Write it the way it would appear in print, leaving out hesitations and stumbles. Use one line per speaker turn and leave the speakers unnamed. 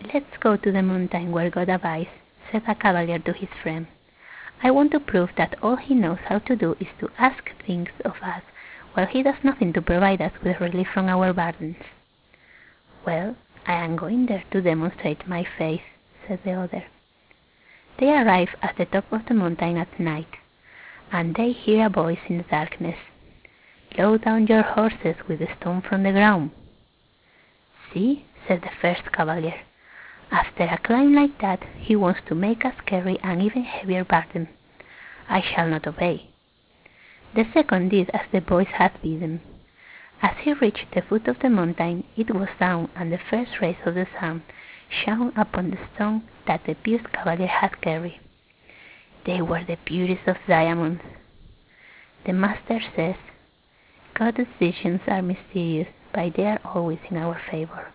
"Let's go to the mountain where God abides," said a cavalier to his friend. "I want to prove that all he knows how to do is to ask things of us, while he does nothing to provide us with relief from our burdens." "Well, I am going there to demonstrate my faith," said the other. They arrive at the top of the mountain at night, and they hear a voice in the darkness. "Lower down your horses with a stone from the ground." "See," said the first cavalier, "after a climb like that he wants to make us carry an even heavier burden. I shall not obey." The second did as the voice had bidden. As he reached the foot of the mountain it was dawn, and the first rays of the sun shone upon the stone that the pious cavalier had carried. They were the purest of diamonds. The master says, "God's decisions are mysterious, but they are always in our favor."